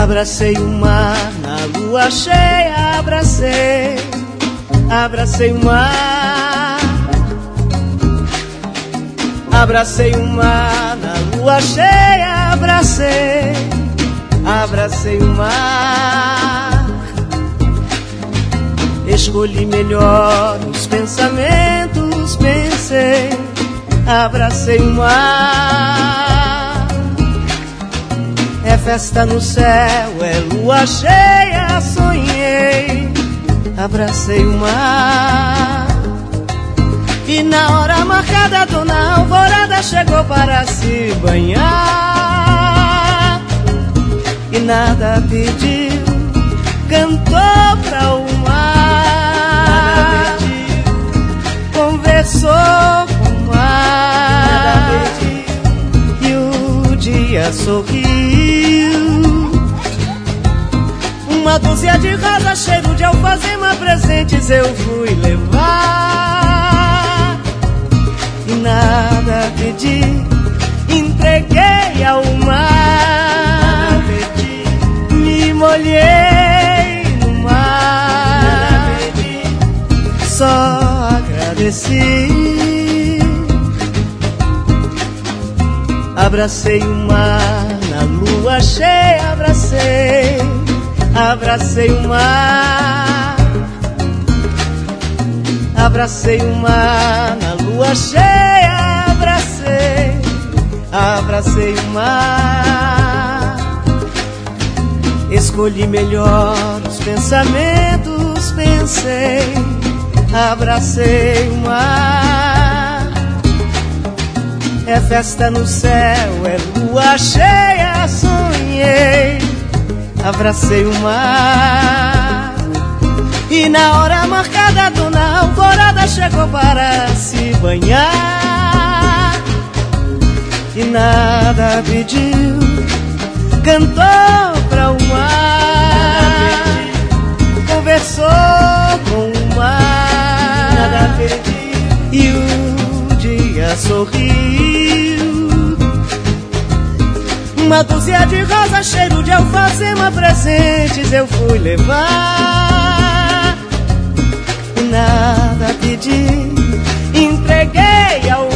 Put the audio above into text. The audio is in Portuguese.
Abracei o mar na lua cheia, abracei o mar. Abracei o mar na lua cheia, abracei o mar. Escolhi melhor os pensamentos, pensei, abracei o mar. É festa no céu, é lua cheia, sonhei, abracei o mar. E na hora marcada, dona Alvorada chegou para se banhar. E nada pediu, cantou pra o mar. Conversou com o mar. E o dia sorriu. Uma dúzia de rosas, cheiro de alfazema, presentes eu fui levar. E nada pedi, entreguei ao mar. Me molhei no mar, só agradeci. Abracei o mar na lua cheia, abracei o mar. Abracei o mar na lua cheia, abracei o mar. Escolhi melhor os pensamentos, pensei, abracei o mar. É festa no céu, é lua cheia, sonhei, abracei o mar. E na hora marcada, dona Alvorada chegou para se banhar. E nada pediu, cantou pra o mar. Conversou com o mar. Nada pediu, e o dia sorriu. Uma dúzia de rosas, cheiro de alfazema, presentes eu fui levar. E nada pedi, entreguei ao